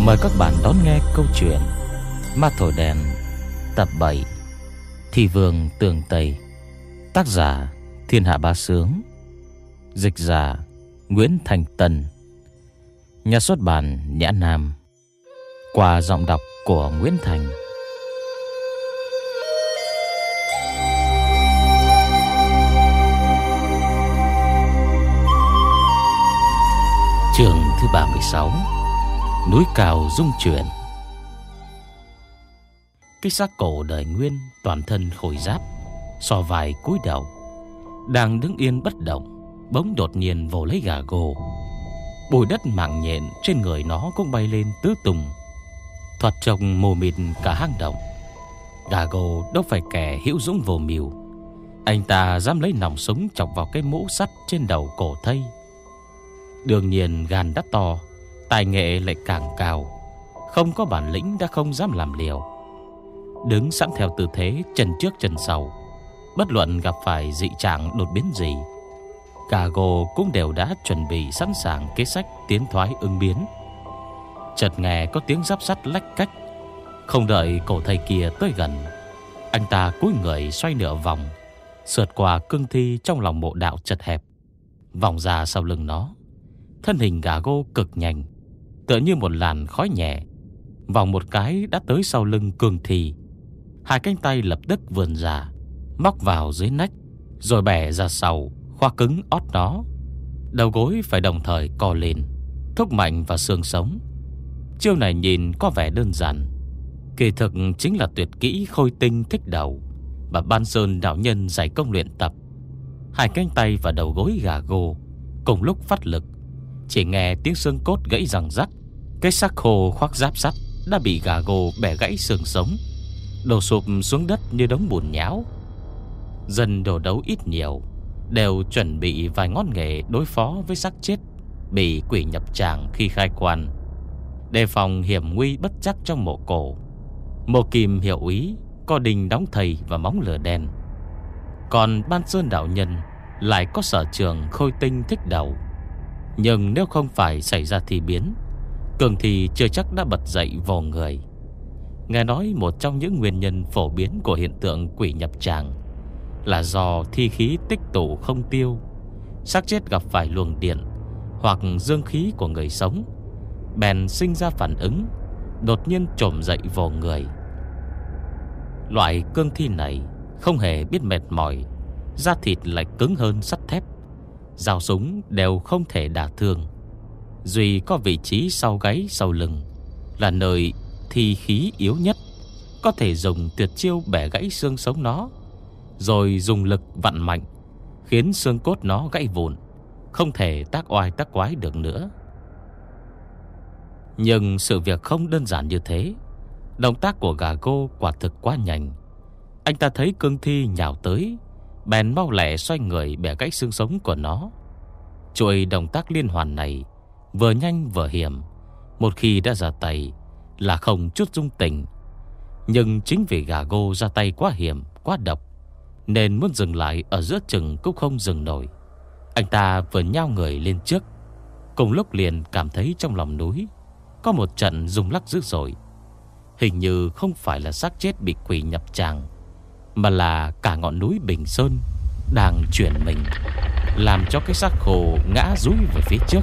Mời các bạn đón nghe câu chuyện Ma Thổi Đèn tập 7, Thị Vương Tường Tây. Tác giả Thiên Hạ Bá Sướng. Dịch giả Nguyễn Thành Tân. Nhà xuất bản Nhã Nam. Qua giọng đọc của Nguyễn Thành. Chương thứ 36: Núi cao rung chuyển. Cái xác cổ đời Nguyên, toàn thân khôi giáp, xò vai cúi đầu, đang đứng yên bất động, bỗng đột nhiên vồ lấy gà gồ. Bụi đất mảng nhện trên người nó cũng bay lên tứ tung, thoạt trông mù mịt cả hang động. Gà gồ đâu phải kẻ hữu dũng vô mưu, anh ta dám lấy nòng súng chọc vào cái mũ sắt trên đầu cổ thây. Đương nhiên gan đã to, tài nghệ lại càng cao, không có bản lĩnh đã không dám làm liều. Đứng sẵn theo tư thế chân trước chân sau, bất luận gặp phải dị trạng đột biến gì, gà gồ cũng đều đã chuẩn bị sẵn sàng kế sách tiến thoái ứng biến. Chợt nghe có tiếng giáp sắt lách cách. Không đợi cổ thầy kia tới gần, anh ta cúi người xoay nửa vòng, sượt qua cương thi trong lòng mộ đạo chật hẹp, vòng ra sau lưng nó. Thân hình gà gô cực nhanh, tựa như một làn khói nhẹ, vòng một cái đã tới sau lưng cương thi. Hai cánh tay lập tức vươn ra, móc vào dưới nách, rồi bẻ ra sau, khoa cứng ót nó. Đầu gối phải đồng thời co lên, thúc mạnh vào xương sống. Chiêu này nhìn có vẻ đơn giản, kỳ thực chính là tuyệt kỹ khôi tinh thích đầu và Ban Sơn đạo nhân dạy công luyện tập. Hai cánh tay và đầu gối gà gô cùng lúc phát lực, chỉ nghe tiếng xương cốt gãy răng rắc. Cái xác khô khoác giáp sắt đã bị gà gô bẻ gãy xương sống, đổ sụp xuống đất như đống bùn nhão. Dân đồ đấu ít nhiều đều chuẩn bị vài ngón nghề đối phó với xác chết bị quỷ nhập tràng khi khai quan, đề phòng hiểm nguy bất chắc trong mộ cổ. Mộ Kim hiệu úy có đình đóng thầy và móng lửa đen, còn Ban Sơn đạo nhân lại có sở trường khôi tinh thích đầu. Nhưng nếu không phải xảy ra thi biến, cường thì chưa chắc đã bật dậy vồ người. Nghe nói một trong những nguyên nhân phổ biến của hiện tượng quỷ nhập tràng là do thi khí tích tụ không tiêu, xác chết gặp phải luồng điện hoặc dương khí của người sống, bèn sinh ra phản ứng, đột nhiên trồm dậy vồ người. Loại cương thi này không hề biết mệt mỏi, da thịt lại cứng hơn sắt thép, dao súng đều không thể đả thương. Duy có vị trí sau gáy sau lưng là nơi thi khí yếu nhất, có thể dùng tuyệt chiêu bẻ gãy xương sống nó, rồi dùng lực vặn mạnh khiến xương cốt nó gãy vụn, không thể tác oai tác quái được nữa. Nhưng sự việc không đơn giản như thế. Động tác của gà gô quả thực quá nhanh. Anh ta thấy cương thi nhào tới, bèn mau lẹ xoay người bẻ gãy xương sống của nó. Chuỗi động tác liên hoàn này vừa nhanh vừa hiểm, một khi đã ra tay là không chút dung tình. Nhưng chính vì gà gô ra tay quá hiểm, quá độc, nên muốn dừng lại ở giữa chừng cũng không dừng nổi. Anh ta vừa nhao người lên trước, cùng lúc liền cảm thấy trong lòng núi có một trận rung lắc dữ dội. Hình như không phải là xác chết bị quỷ nhập tràng, mà là cả ngọn núi Bình Sơn đang chuyển mình, làm cho cái xác khô ngã dúi về phía trước.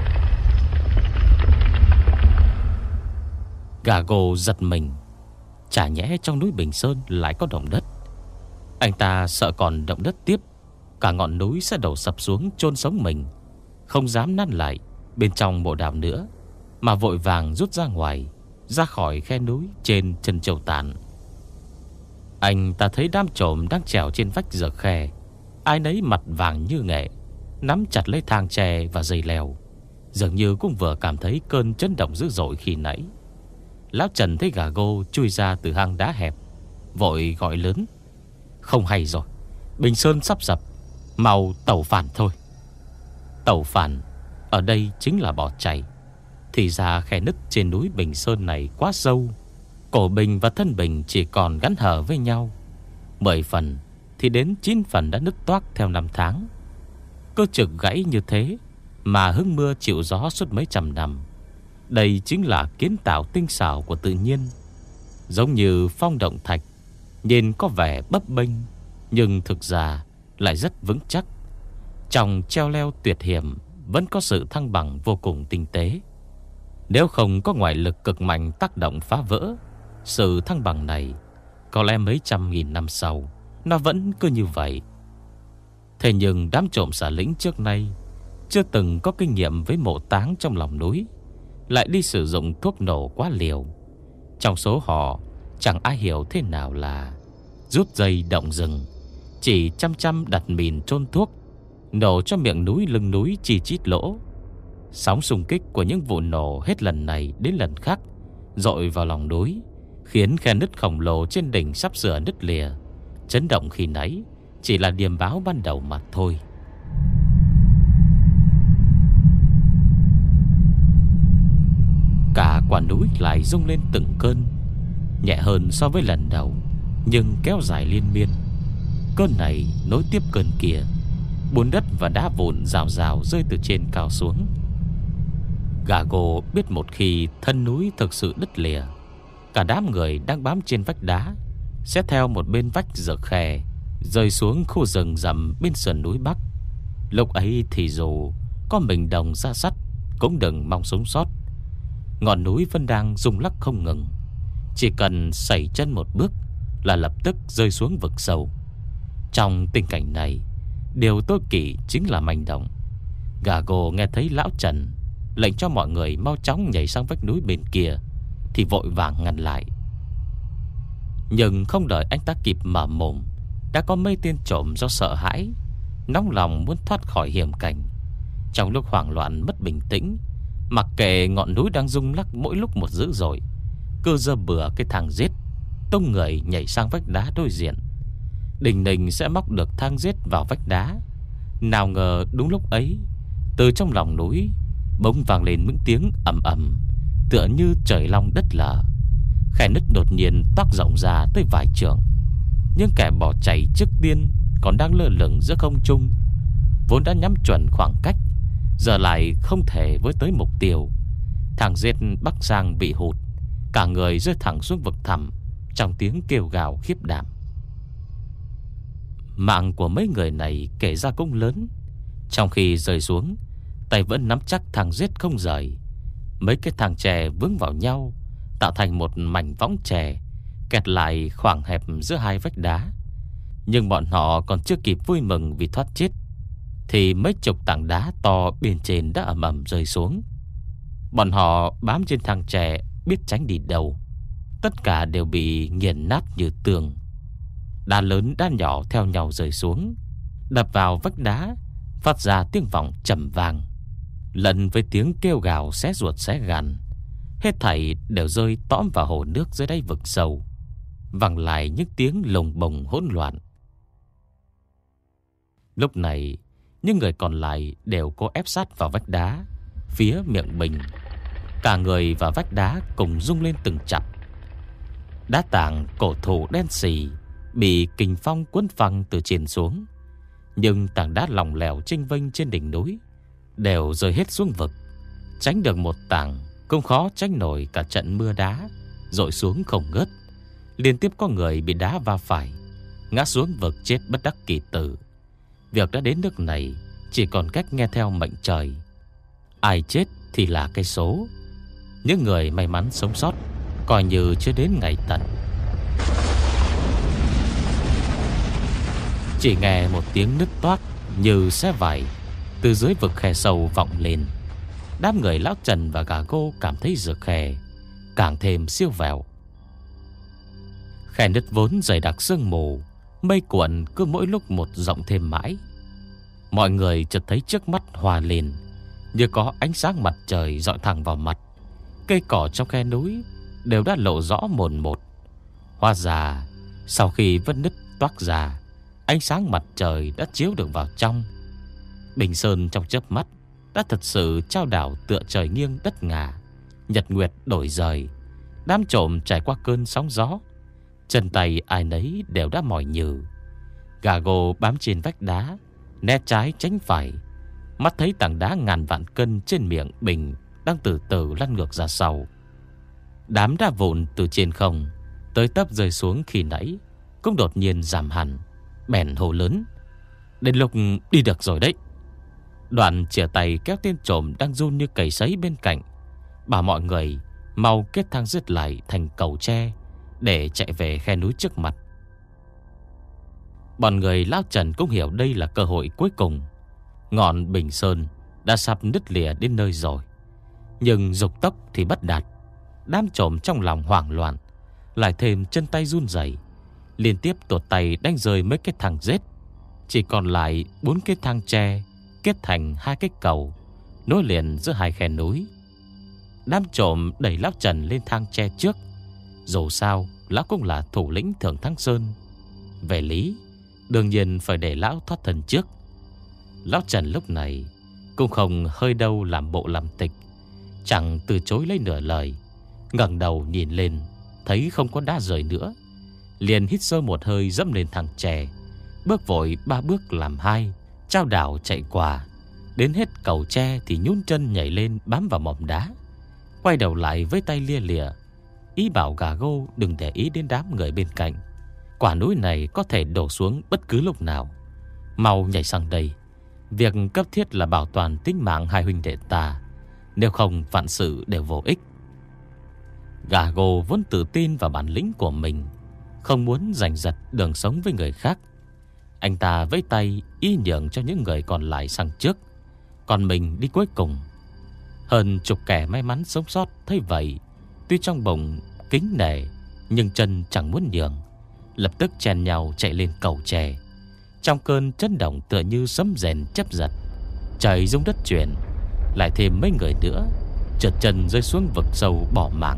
Gà gồ giật mình, chả nhẽ trong núi Bình Sơn lại có động đất. Anh ta sợ còn động đất tiếp, cả ngọn núi sẽ đổ sập xuống chôn sống mình, không dám năn lại bên trong mộ đạo nữa, mà vội vàng rút ra ngoài, ra khỏi khe núi trên chân châu tàn. Anh ta thấy đám trộm đang trèo trên vách giở khe, ai nấy mặt vàng như nghệ, nắm chặt lấy thang tre và dây leo, dường như cũng vừa cảm thấy cơn chấn động dữ dội khi nãy. Lão Trần thấy gà gô chui ra từ hang đá hẹp, vội gọi lớn: "Không hay rồi, Bình Sơn sắp sập, mau tẩu phản thôi." Tẩu phản ở đây chính là bỏ chạy. Thì ra khe nứt trên núi Bình Sơn này quá sâu, cổ bình và thân bình chỉ còn gắn hở với nhau. 10 phần thì đến 9 phần đã nứt toác theo năm tháng. Cơ trực gãy như thế mà hứng mưa chịu gió suốt mấy trăm năm, Đây chính là kiến tạo tinh xảo của tự nhiên. Giống như phong động thạch, nhìn có vẻ bấp bênh, nhưng thực ra lại rất vững chắc. Trong treo leo tuyệt hiểm vẫn có sự thăng bằng vô cùng tinh tế. Nếu không có ngoại lực cực mạnh tác động phá vỡ sự thăng bằng này, có lẽ mấy trăm nghìn năm sau nó vẫn cứ như vậy. Thế nhưng đám trộm xả lính trước nay chưa từng có kinh nghiệm với mộ táng trong lòng núi, lại đi sử dụng thuốc nổ quá liều. Trong số họ chẳng ai hiểu thế nào là rút dây động rừng, chỉ chăm chăm đặt mìn chôn thuốc, nổ cho miệng núi lưng núi chi chít lỗ. Sóng xung kích của những vụ nổ hết lần này đến lần khác dội vào lòng núi, khiến khe nứt khổng lồ trên đỉnh sắp sửa nứt lìa. Chấn động khi nãy chỉ là điềm báo ban đầu mà thôi. Cả quả núi lại rung lên từng cơn, nhẹ hơn so với lần đầu, nhưng kéo dài liên miên. Cơn này nối tiếp cơn kia, bùn đất và đá vụn rào rào rơi từ trên cao xuống. Gago biết một khi thân núi thực sự đứt lìa, cả đám người đang bám trên vách đá sẽ theo một bên vách dở khè rơi xuống khu rừng rậm bên sườn núi Bắc. Lúc ấy thì dù có mình đồng ra sắt cũng đừng mong sống sót. Ngọn núi vẫn đang rung lắc không ngừng, chỉ cần sẩy chân một bước là lập tức rơi xuống vực sâu. Trong tình cảnh này, điều tối kỵ chính là manh động. Gago nghe thấy lão Trần lệnh cho mọi người mau chóng nhảy sang vách núi bên kia thì vội vàng ngăn lại. Nhưng không đợi anh ta kịp mở mồm, đã có mấy tên trộm do sợ hãi, nóng lòng muốn thoát khỏi hiểm cảnh. Trong lúc hoảng loạn mất bình tĩnh, mặc kệ ngọn núi đang rung lắc mỗi lúc một dữ dội, cứ giơ bừa cái thang giết, tung người nhảy sang vách đá đối diện. Đình đình sẽ móc được thang giết vào vách đá. Nào ngờ đúng lúc ấy, từ trong lòng núi bỗng vang lên những tiếng ầm ầm, tựa như trời long đất lở. Khe nứt đột nhiên toác rộng ra tới vài trượng. Những kẻ bỏ chạy trước tiên còn đang lơ lửng giữa không trung, vốn đã nhắm chuẩn khoảng cách, giờ lại không thể với tới mục tiêu. Thằng giết bắc sang bị hụt, cả người rơi thẳng xuống vực thẳm trong tiếng kêu gào khiếp đảm. Mạng của mấy người này kể ra cũng lớn. Trong khi rơi xuống, tay vẫn nắm chắc thằng giết không rời. Mấy cái thằng chè vướng vào nhau, tạo thành một mảnh võng chè kẹt lại khoảng hẹp giữa hai vách đá. Nhưng bọn họ còn chưa kịp vui mừng vì thoát chết, thì mấy chục tảng đá to bên trên đã ầm ầm rơi xuống. Bọn họ bám trên thằng chè biết tránh đi đâu, tất cả đều bị nghiền nát như tường. Đá lớn đá nhỏ theo nhau rơi xuống, đập vào vách đá, phát ra tiếng vọng trầm vang, lẫn với tiếng kêu gào xé ruột xé gan. Hết thảy đều rơi tõm vào hồ nước dưới đáy vực sâu, vang lại những tiếng lồng bồng hỗn loạn. Lúc này, những người còn lại đều cố ép sát vào vách đá phía miệng bình. Cả người và vách đá cùng rung lên từng chập. Đá tảng cổ thụ đen xì bị kình phong cuốn phăng từ trên xuống, nhưng tảng đá lỏng lẻo chênh vênh trên đỉnh núi đều rơi hết xuống vực. Tránh được một tảng cũng khó tránh nổi cả trận mưa đá dội xuống không ngớt. Liên tiếp có người bị đá va phải, ngã xuống vực chết bất đắc kỳ tử. Việc đã đến nước này, chỉ còn cách nghe theo mệnh trời. Ai chết thì là cái số. Những người may mắn sống sót coi như chưa đến ngày tận. Chỉ nghe một tiếng nứt toác như xé vải từ dưới vực khe sâu vọng lên. Đám người lão Trần và Gago cảm thấy rực khe càng thêm siêu vẹo. Khe nứt vốn dày đặc sương mù, mây cuộn cứ mỗi lúc một rộng thêm mãi. Mọi người chợt thấy trước mắt hòa lên, như có ánh sáng mặt trời rọi thẳng vào mặt. Cây cỏ trong khe núi đều đã lộ rõ mồn một. Hóa ra sau khi vết nứt toác ra, ánh sáng mặt trời đã chiếu được vào trong. Bình sơn trong chớp mắt đã thật sự trao đảo tựa trời nghiêng đất ngả, nhật nguyệt đổi rời. Đám trộm trải qua cơn sóng gió, chân tay ai nấy đều đã mỏi nhừ. Gago bám trên vách đá, né trái tránh phải, mắt thấy tảng đá ngàn vạn cân trên miệng bình đang từ từ lăn ngược ra sau. Đám đá vụn từ trên không tới tấp rơi xuống khi nãy cũng đột nhiên giảm hẳn, bèn hô lớn: "Đến lúc đi được rồi đấy." Đoạn chìa tay kéo tên trộm đang run như cầy sấy bên cạnh, bảo mọi người mau kết thang dứt lại thành cầu tre để chạy về khe núi trước mặt. Bọn người lão Trần cũng hiểu đây là cơ hội cuối cùng. Ngọn Bình Sơn đã sắp nứt lìa đến nơi rồi, nhưng dục tốc thì bất đạt. Đám trộm trong lòng hoảng loạn, lại thêm chân tay run rẩy, liên tiếp tuột tay đánh rơi mấy cái thang rết. Chỉ còn lại 4 cái thang tre kết thành 2 cái cầu nối liền giữa 2 khe núi. Đám trộm đẩy lão Trần lên thang tre trước. Dù sao lão cũng là thủ lĩnh Thượng Thắng Sơn, về lý đương nhiên phải để lão thoát thân trước. Lão Trần lúc này cũng không hơi đâu làm bộ làm tịch, chẳng từ chối lấy nửa lời. Ngẩng đầu nhìn lên, thấy không có đá rời nữa, liền hít sâu một hơi dẫm lên thang tre, bước vội 3 bước làm 2, chao đảo chạy qua. Đến hết cầu tre thì nhún chân nhảy lên bám vào mỏm đá, quay đầu lại với tay lia lịa, ý bảo gà gô đừng để ý đến đám người bên cạnh. Quả núi này có thể đổ xuống bất cứ lúc nào, mau nhảy sang đây. Việc cấp thiết là bảo toàn tính mạng hai huynh đệ ta, nếu không vạn sự đều vô ích. Gà gô vốn tự tin vào bản lĩnh của mình, không muốn giành giật đường sống với người khác. Anh ta vẫy tay ý nhường cho những người còn lại sang trước, còn mình đi cuối cùng. Hơn chục kẻ may mắn sống sót thấy vậy, tuy trong bụng kính nể nhưng chân chẳng muốn nhường, lập tức chen nhau chạy lên cầu tre. Trong cơn chấn động tựa như sấm rền chớp giật, trời rung đất chuyển, lại thêm mấy người nữa trượt chân rơi xuống vực sâu bỏ mạng.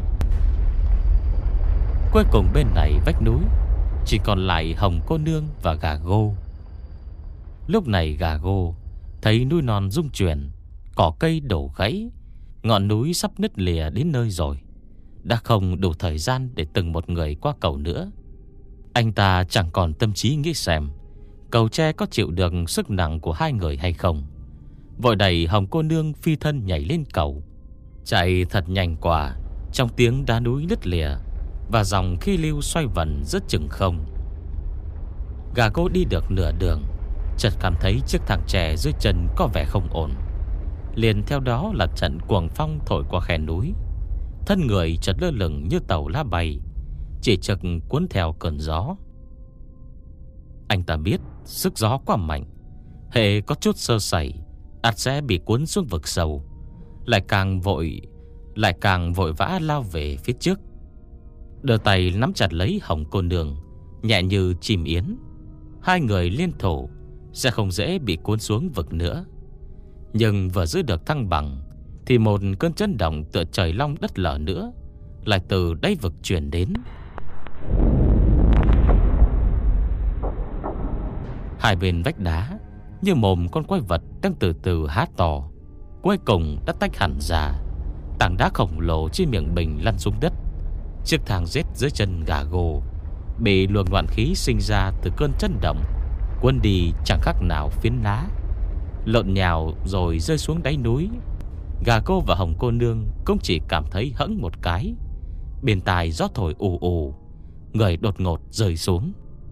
Cuối cùng bên này vách núi chỉ còn lại Hồng cô nương và gà gô. Lúc này gà gô thấy núi non rung chuyển, cỏ cây đổ gãy, ngọn núi sắp nứt lìa đến nơi rồi, đã không đủ thời gian để từng một người qua cầu nữa. Anh ta chẳng còn tâm trí nghĩ xem cầu tre có chịu được sức nặng của 2 người hay không. Vội đẩy Hồng cô nương phi thân nhảy lên cầu, chạy thật nhanh qua trong tiếng đá núi nứt lìa và dòng khí lưu xoay vần rất chừng không. Gà cô đi được nửa đường, chợt cảm thấy chiếc thang tre dưới chân có vẻ không ổn. Liền theo đó là trận cuồng phong thổi qua khe núi, thân người chợt lơ lửng như tàu lá bay, chỉ trực cuốn theo cơn gió. Anh ta biết sức gió quá mạnh, hễ có chút sơ sẩy ắt sẽ bị cuốn xuống vực sâu, lại càng vội vã lao về phía trước. Đưa tay nắm chặt lấy Hồng cô nương, nhẹ như chim yến. 2 người liên thủ sẽ không dễ bị cuốn xuống vực nữa. Nhưng vừa giữ được thăng bằng thì một cơn chấn động tựa trời long đất lở nữa lại từ đáy vực truyền đến. Hai bên vách đá như mồm con quái vật đang từ từ há to, cuối cùng đã tách hẳn ra. Tảng đá khổng lồ trên miệng bình lăn xuống đất. Chiếc thang rết dưới chân gà gô bị luồng loạn khí sinh ra từ cơn chấn động cuốn đi chẳng khác nào phiến lá, lộn nhào rồi rơi xuống đáy núi. Gà cô và Hồng cô nương cũng chỉ cảm thấy hẫng một cái, bên tai gió thổi ù ù, người đột ngột rơi xuống.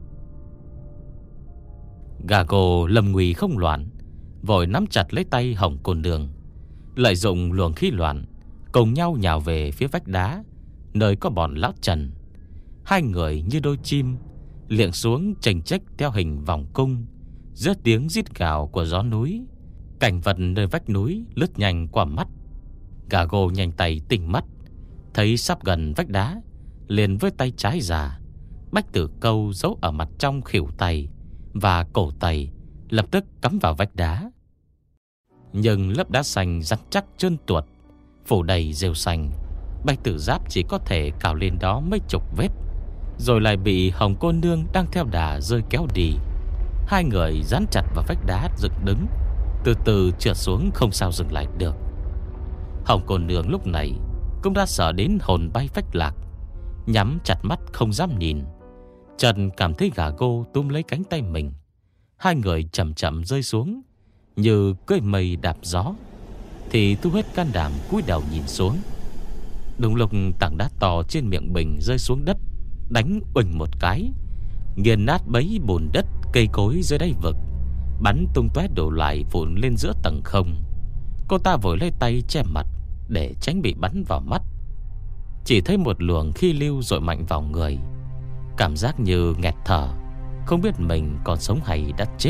Gà cô lầm nguy không loạn, vội nắm chặt lấy tay Hồng cô nương, lợi dụng luồng khí loạn cùng nhau nhào về phía vách đá nơi có bọn lão Trần. 2 người như đôi chim liệng xuống chênh chếch theo hình vòng cung giữa tiếng rít gào của gió núi. Cảnh vật nơi vách núi lướt nhanh qua mắt. Gà gô nhanh tay tỉnh mắt, thấy sắp gần vách đá, liền với tay trái ra, bách tử câu giấu ở mặt trong khuỷu tay và cổ tay lập tức cắm vào vách đá. Nhưng lớp đá xanh rắn chắc trơn tuột, phủ đầy rêu xanh, bách tử giáp chỉ có thể cào lên đó mấy chục vết, rồi lại bị Hồng cô nương đang theo đà rơi kéo đi. 2 người dán chặt vào vách đá dựng đứng, từ từ trượt xuống không sao dừng lại được. Hồng cô nương lúc này cũng đã sợ đến hồn bay phách lạc, nhắm chặt mắt không dám nhìn. Trần cảm thấy gà gô túm lấy cánh tay mình. 2 người chậm chậm rơi xuống như cưỡi mây đạp gió. thì thu hết can đảm cúi đầu nhìn xuống. Đúng lúc tảng đá to trên miệng bình rơi xuống đất, đánh uỳnh một cái, nghiền nát bấy bùn đất cây cối dưới đáy vực, bắn tung tóe đổ lại vụn lên giữa tầng không. Cô ta vội lấy tay che mặt để tránh bị bắn vào mắt. Chỉ thấy một luồng khí lưu dội mạnh vào người, cảm giác như nghẹt thở, không biết mình còn sống hay đã chết.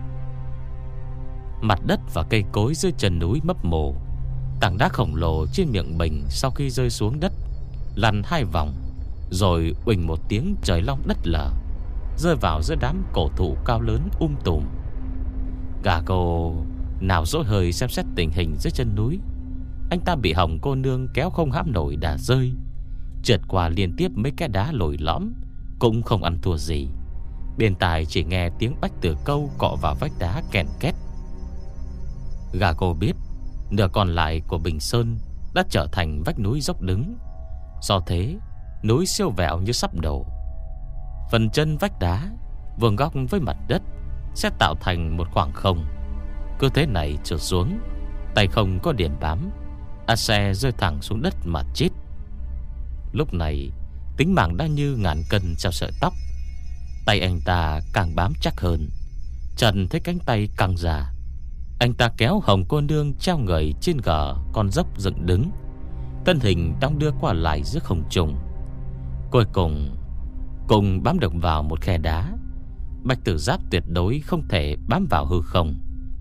Mặt đất và cây cối dưới chân núi mấp mồ. Tảng đá khổng lồ trên miệng bình sau khi rơi xuống đất lăn 2 vòng, rồi uỳnh một tiếng trời long đất lở, rơi vào giữa đám cổ thụ cao lớn tùm. Gago nào dỗi hơi xem xét tình hình dưới chân núi. Anh ta bị Hồng cô nương kéo không hãm nổi đà rơi, trượt qua liên tiếp mấy cái đá lồi lõm, cũng không ăn thua gì. Bên tai chỉ nghe tiếng bách tử câu cọ vào vách đá kèn két. Gago biết nửa còn lại của Bình Sơn đã trở thành vách núi dốc đứng. Do thế núi siêu vẹo như sắp đổ. Phần chân vách đá vuông góc với mặt đất sẽ tạo thành một khoảng không. Cứ thế này trượt xuống, tay không có điểm bám, xe rơi thẳng xuống đất mà chết. Lúc này tính mạng đã như ngàn cân treo sợi tóc. Tay anh ta càng bám chắc hơn. Trần thấy cánh tay căng ra, anh ta kéo Hồng cô nương treo người trên gờ con dốc dựng đứng, thân hình đong đưa qua lại giữa không trung. Cuối cùng bám được vào một khe đá. Bạch Tử Giáp tuyệt đối không thể bám vào hư không.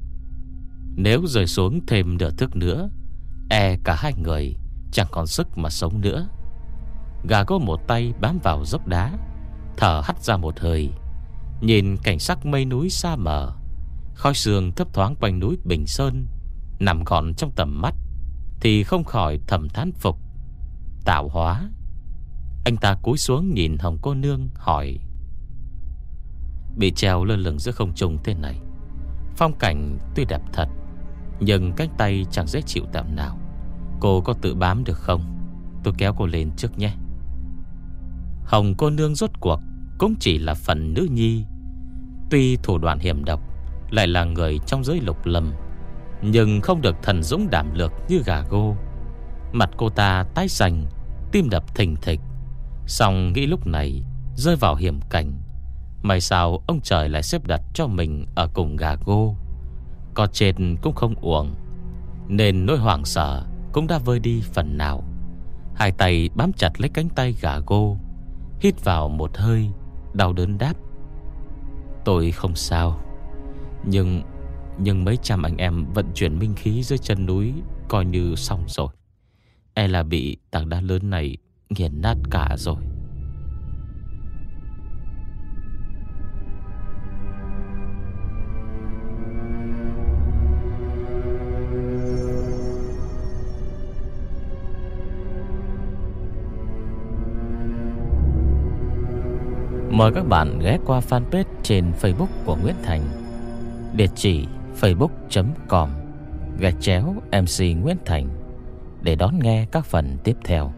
Nếu rơi xuống thêm nửa thước nữa, cả hai người chẳng còn sức mà sống nữa. Gago một tay bám vào dốc đá, thở hắt ra một hơi, nhìn cảnh sắc mây núi xa mờ, khói sương thấp thoáng quanh núi Bình Sơn nằm gọn trong tầm mắt, thì không khỏi thầm thán phục. Tạo hóa. Anh ta cúi xuống nhìn Hồng cô nương hỏi: bị treo lơ lửng giữa không trung thế này, phong cảnh tuy đẹp thật, nhưng cánh tay chẳng dễ chịu tạm nào. Cô có tự bám được không? Tôi kéo cô lên trước nhé. Hồng cô nương rốt cuộc cũng chỉ là phần nữ nhi. Tuy thủ đoạn hiểm độc, lại là người trong giới lục lâm, nhưng không được thần dũng đảm lược như Gago. Mặt cô ta tái xanh, tim đập thình thịch. Xong nghĩ lúc này rơi vào hiểm cảnh, may sao ông trời lại xếp đặt cho mình ở cùng Gago. Có chết cũng không uổng, nên nỗi hoảng sợ cũng đã vơi đi phần nào. Hai tay bám chặt lấy cánh tay Gago, hít vào một hơi, đau đớn đáp: tôi không sao, nhưng mấy trăm anh em vận chuyển minh khí dưới chân núi coi như xong rồi. Là bị tảng đá lớn này nghiền nát cả rồi. Mời các bạn ghé qua fanpage trên Facebook của Nguyễn Thành, địa chỉ facebook.com/MC Nguyễn Thành để đón nghe các phần tiếp theo.